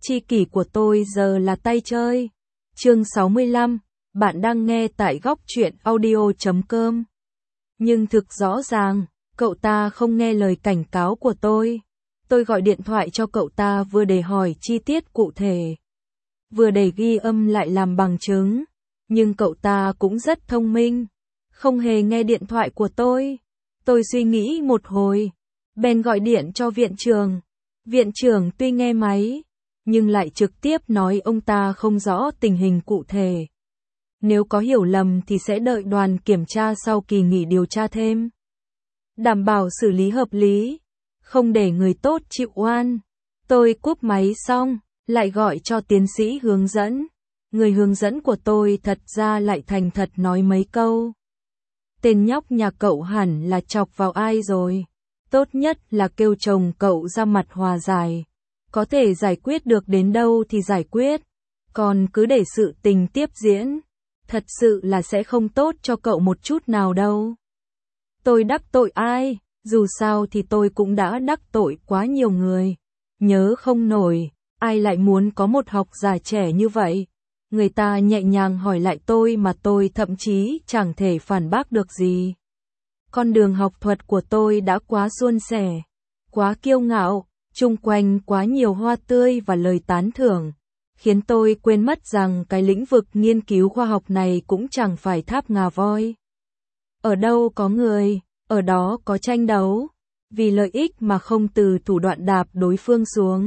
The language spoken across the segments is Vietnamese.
Tri kỷ của tôi giờ là tay chơi. Chương 65, bạn đang nghe tại góc truyện audio.com. Nhưng thực rõ ràng, cậu ta không nghe lời cảnh cáo của tôi. Tôi gọi điện thoại cho cậu ta vừa để hỏi chi tiết cụ thể, vừa để ghi âm lại làm bằng chứng. Nhưng cậu ta cũng rất thông minh, không hề nghe điện thoại của tôi. Tôi suy nghĩ một hồi, bèn gọi điện cho viện trưởng. Viện trưởng tuy nghe máy, nhưng lại trực tiếp nói ông ta không rõ tình hình cụ thể. Nếu có hiểu lầm thì sẽ đợi đoàn kiểm tra sau kỳ nghỉ điều tra thêm. Đảm bảo xử lý hợp lý, không để người tốt chịu oan. Tôi cúp máy xong, lại gọi cho tiến sĩ hướng dẫn. Người hướng dẫn của tôi thật ra lại thành thật nói mấy câu. Tên nhóc nhà cậu hẳn là chọc vào ai rồi. Tốt nhất là kêu chồng cậu ra mặt hòa giải. Có thể giải quyết được đến đâu thì giải quyết. Còn cứ để sự tình tiếp diễn, thật sự là sẽ không tốt cho cậu một chút nào đâu. Tôi đắc tội ai? Dù sao thì tôi cũng đã đắc tội quá nhiều người. Nhớ không nổi, ai lại muốn có một học giả trẻ như vậy? Người ta nhẹ nhàng hỏi lại tôi mà tôi thậm chí chẳng thể phản bác được gì. Con đường học thuật của tôi đã quá suôn sẻ, quá kiêu ngạo, chung quanh quá nhiều hoa tươi và lời tán thưởng, khiến tôi quên mất rằng cái lĩnh vực nghiên cứu khoa học này cũng chẳng phải tháp ngà voi. Ở đâu có người, ở đó có tranh đấu, vì lợi ích mà không từ thủ đoạn đạp đối phương xuống.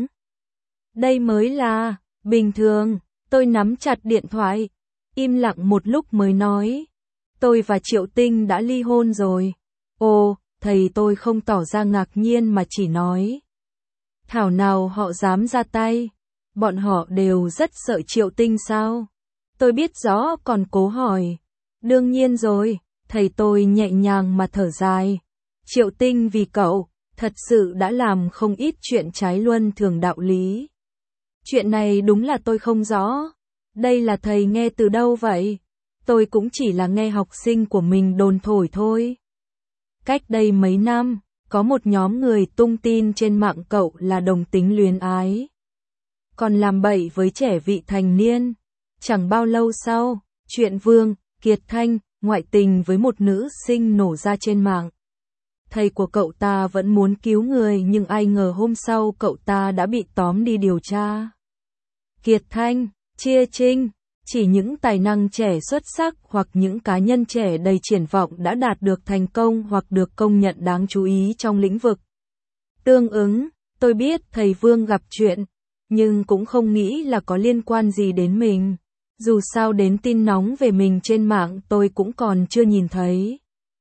Đây mới là bình thường. Tôi nắm chặt điện thoại, im lặng một lúc mới nói. Tôi và Triệu Tinh đã ly hôn rồi. Ồ, thầy tôi không tỏ ra ngạc nhiên mà chỉ nói. Thảo nào họ dám ra tay. Bọn họ đều rất sợ Triệu Tinh sao? Tôi biết rõ còn cố hỏi. Đương nhiên rồi, thầy tôi nhẹ nhàng mà thở dài. Triệu Tinh vì cậu, thật sự đã làm không ít chuyện trái luân thường đạo lý. Chuyện này đúng là tôi không rõ. Đây là thầy nghe từ đâu vậy? Tôi cũng chỉ là nghe học sinh của mình đồn thổi thôi. Cách đây mấy năm, có một nhóm người tung tin trên mạng cậu là đồng tính luyến ái. Còn làm bậy với trẻ vị thành niên. Chẳng bao lâu sau, chuyện Vương Kiệt Thanh ngoại tình với một nữ sinh nổ ra trên mạng. Thầy của cậu ta vẫn muốn cứu người nhưng ai ngờ hôm sau cậu ta đã bị tóm đi điều tra. Kiệt Thanh, Chia Trinh, chỉ những tài năng trẻ xuất sắc hoặc những cá nhân trẻ đầy triển vọng đã đạt được thành công hoặc được công nhận đáng chú ý trong lĩnh vực. Tương ứng, tôi biết thầy Vương gặp chuyện, nhưng cũng không nghĩ là có liên quan gì đến mình. Dù sao đến tin nóng về mình trên mạng tôi cũng còn chưa nhìn thấy.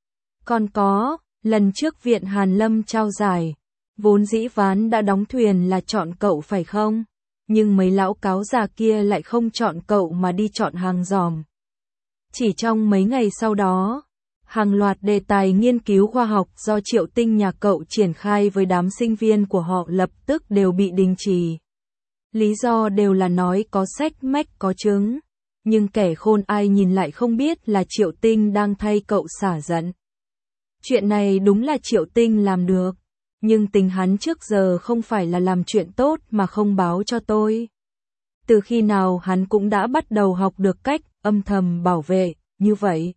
Còn có, lần trước Viện Hàn Lâm trao giải, vốn dĩ ván đã đóng thuyền là chọn cậu phải không? Nhưng mấy lão cáo già kia lại không chọn cậu mà đi chọn hàng giòm. Chỉ trong mấy ngày sau đó, hàng loạt đề tài nghiên cứu khoa học do Triệu Tinh nhà cậu triển khai với đám sinh viên của họ lập tức đều bị đình chỉ. Lý do đều là nói có sách mách có chứng, nhưng kẻ khôn ai nhìn lại không biết là Triệu Tinh đang thay cậu xả giận. Chuyện này đúng là Triệu Tinh làm được. Nhưng tính hắn trước giờ không phải là làm chuyện tốt mà không báo cho tôi. Từ khi nào hắn cũng đã bắt đầu học được cách âm thầm bảo vệ, như vậy.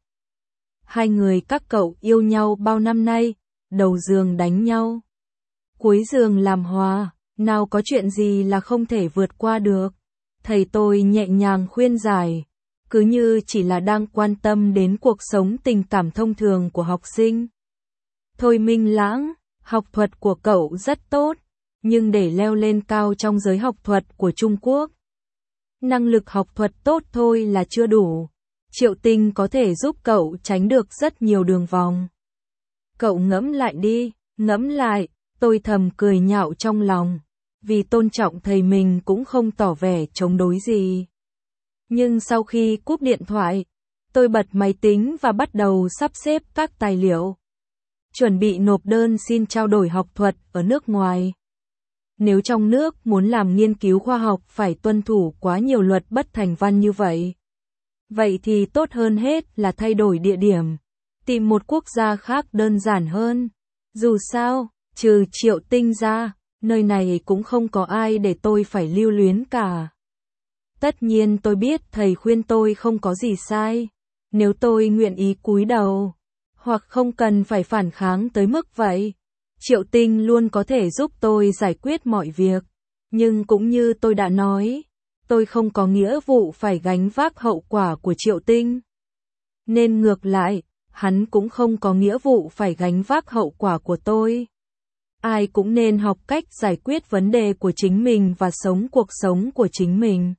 Hai người các cậu yêu nhau bao năm nay, đầu giường đánh nhau. Cuối giường làm hòa, nào có chuyện gì là không thể vượt qua được. Thầy tôi nhẹ nhàng khuyên giải, cứ như chỉ là đang quan tâm đến cuộc sống tình cảm thông thường của học sinh. Thôi Minh Lãng, học thuật của cậu rất tốt, nhưng để leo lên cao trong giới học thuật của Trung Quốc, năng lực học thuật tốt thôi là chưa đủ. Triệu Tinh có thể giúp cậu tránh được rất nhiều đường vòng. Cậu ngẫm lại đi, ngẫm lại, tôi thầm cười nhạo trong lòng, vì tôn trọng thầy mình cũng không tỏ vẻ chống đối gì. Nhưng sau khi cúp điện thoại, tôi bật máy tính và bắt đầu sắp xếp các tài liệu. Chuẩn bị nộp đơn xin trao đổi học thuật ở nước ngoài. Nếu trong nước muốn làm nghiên cứu khoa học phải tuân thủ quá nhiều luật bất thành văn như vậy. Vậy thì tốt hơn hết là thay đổi địa điểm, tìm một quốc gia khác đơn giản hơn. Dù sao, trừ Triệu Tinh ra, Nơi này cũng không có ai để tôi phải lưu luyến cả. Tất nhiên tôi biết thầy khuyên tôi không có gì sai. Nếu tôi nguyện ý cúi đầu, hoặc không cần phải phản kháng tới mức vậy, Triệu Tinh luôn có thể giúp tôi giải quyết mọi việc. Nhưng cũng như tôi đã nói, tôi không có nghĩa vụ phải gánh vác hậu quả của Triệu Tinh. Nên ngược lại, hắn cũng không có nghĩa vụ phải gánh vác hậu quả của tôi. Ai cũng nên học cách giải quyết vấn đề của chính mình và sống cuộc sống của chính mình.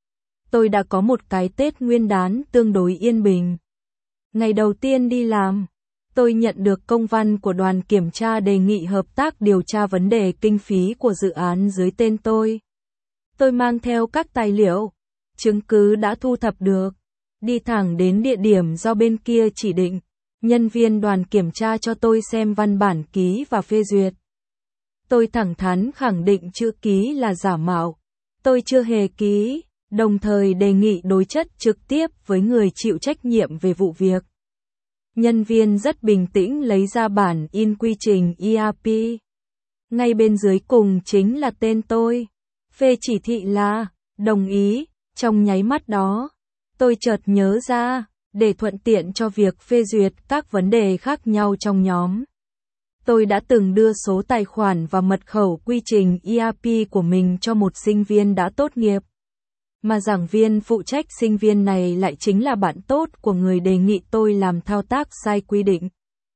Tôi đã có một cái Tết Nguyên đán tương đối yên bình. Ngày đầu tiên đi làm, tôi nhận được công văn của đoàn kiểm tra đề nghị hợp tác điều tra vấn đề kinh phí của dự án dưới tên tôi. Tôi mang theo các tài liệu, chứng cứ đã thu thập được, đi thẳng đến địa điểm do bên kia chỉ định. Nhân viên đoàn kiểm tra cho tôi xem văn bản ký và phê duyệt. Tôi thẳng thắn khẳng định chữ ký là giả mạo. Tôi chưa hề ký, đồng thời đề nghị đối chất trực tiếp với người chịu trách nhiệm về vụ việc. Nhân viên rất bình tĩnh lấy ra bản in quy trình ERP. Ngay bên dưới cùng chính là tên tôi. Phê chỉ thị là, đồng ý. Trong nháy mắt đó, tôi chợt nhớ ra, để thuận tiện cho việc phê duyệt các vấn đề khác nhau trong nhóm. Tôi đã từng đưa số tài khoản và mật khẩu quy trình ERP của mình cho một sinh viên đã tốt nghiệp. Mà giảng viên phụ trách sinh viên này lại chính là bạn tốt của người đề nghị tôi làm thao tác sai quy định.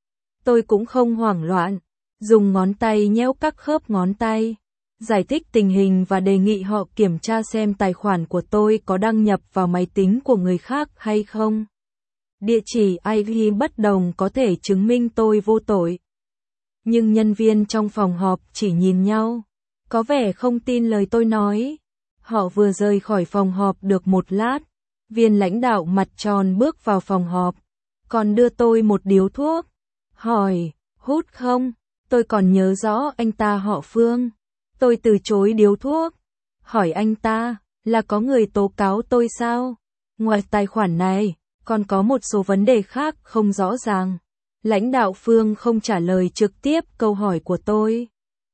Tôi cũng không hoảng loạn, dùng ngón tay nhéo các khớp ngón tay, giải thích tình hình và đề nghị họ kiểm tra xem tài khoản của tôi có đăng nhập vào máy tính của người khác hay không. Địa chỉ IP bất đồng có thể chứng minh tôi vô tội. Nhưng nhân viên trong phòng họp chỉ nhìn nhau, có vẻ không tin lời tôi nói. Họ vừa rời khỏi phòng họp được một lát, viên lãnh đạo mặt tròn bước vào phòng họp, còn đưa tôi một điếu thuốc. Hỏi, hút không? Tôi còn nhớ rõ anh ta họ Phương. Tôi từ chối điếu thuốc. Hỏi anh ta, là có người tố cáo tôi sao? Ngoài tài khoản này, còn có một số vấn đề khác không rõ ràng. Lãnh đạo Phương không trả lời trực tiếp câu hỏi của tôi.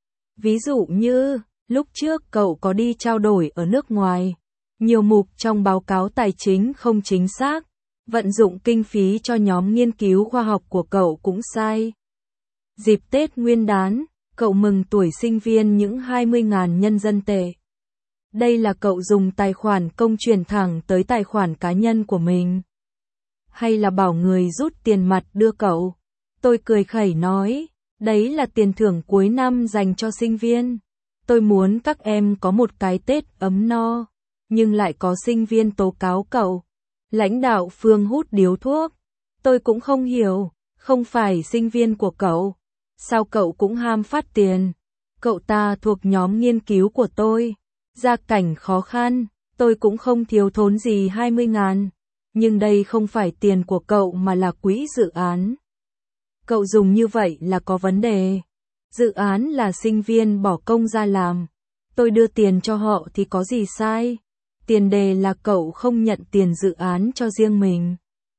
Ví dụ như, lúc trước cậu có đi trao đổi ở nước ngoài. Nhiều mục trong báo cáo tài chính không chính xác. Vận dụng kinh phí cho nhóm nghiên cứu khoa học của cậu cũng sai. Dịp Tết Nguyên đán, cậu mừng tuổi sinh viên những 20.000 nhân dân tệ. Đây là cậu dùng tài khoản công chuyển thẳng tới tài khoản cá nhân của mình. Hay là bảo người rút tiền mặt đưa cậu? Tôi cười khẩy nói, đấy là tiền thưởng cuối năm dành cho sinh viên. Tôi muốn các em có một cái Tết ấm no, nhưng lại có sinh viên tố cáo cậu. Lãnh đạo Phương hút điếu thuốc. Tôi cũng không hiểu, không phải sinh viên của cậu. Sao cậu cũng ham phát tiền? Cậu ta thuộc nhóm nghiên cứu của tôi. Gia cảnh khó khăn, tôi cũng không thiếu thốn gì 20.000. Nhưng đây không phải tiền của cậu mà là quỹ dự án. Cậu dùng như vậy là có vấn đề. Dự án là sinh viên bỏ công ra làm. Tôi đưa tiền cho họ thì có gì sai? Tiền đề là cậu không nhận tiền dự án cho riêng mình.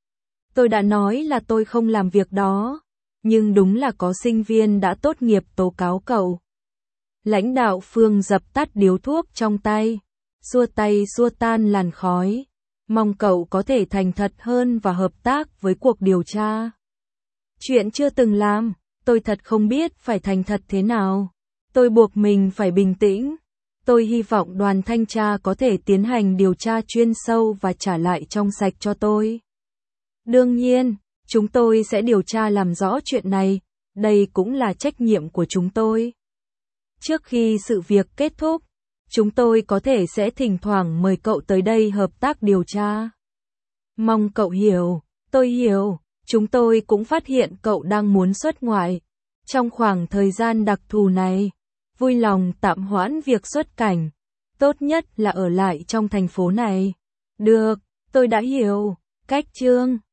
Tôi đã nói là tôi không làm việc đó. Nhưng đúng là có sinh viên đã tốt nghiệp tố cáo cậu. Lãnh đạo Phương dập tắt điếu thuốc trong tay. Xua tan làn khói. Mong cậu có thể thành thật hơn và hợp tác với cuộc điều tra. Chuyện chưa từng làm, tôi thật không biết phải thành thật thế nào. Tôi buộc mình phải bình tĩnh. Tôi hy vọng đoàn thanh tra có thể tiến hành điều tra chuyên sâu và trả lại trong sạch cho tôi. Đương nhiên, chúng tôi sẽ điều tra làm rõ chuyện này, đây cũng là trách nhiệm của chúng tôi. Trước khi sự việc kết thúc, chúng tôi có thể sẽ thỉnh thoảng mời cậu tới đây hợp tác điều tra. Mong cậu hiểu, tôi hiểu, chúng tôi cũng phát hiện cậu đang muốn xuất ngoại. Trong khoảng thời gian đặc thù này, vui lòng tạm hoãn việc xuất cảnh, tốt nhất là ở lại trong thành phố này. Được, tôi đã hiểu, cách chương.